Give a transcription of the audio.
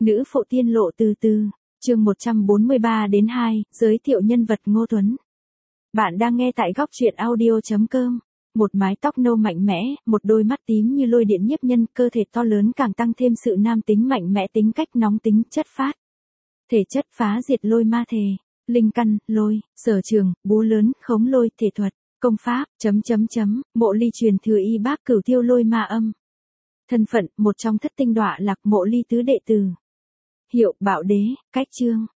Nữ phổ tiên lộ từ từ, chương 143-2, giới thiệu nhân vật Ngô Tuấn. Bạn đang nghe tại góc truyện audio.com. Một mái tóc nâu mạnh mẽ, một đôi mắt tím như lôi điện nhiếp nhân, cơ thể to lớn càng tăng thêm sự nam tính mạnh mẽ, tính cách nóng tính, chất phác. Thể chất phá diệt lôi ma thể, linh căn, lôi, sở trường, búa lớn, khống lôi, thể thuật, công pháp, mộ ly truyền thừa y bác cửu tiêu lôi ma âm. Thân phận, một trong thất tinh đọa lạc, mộ ly tứ đệ tử. Hiệu, Bạo Đế, cách chương,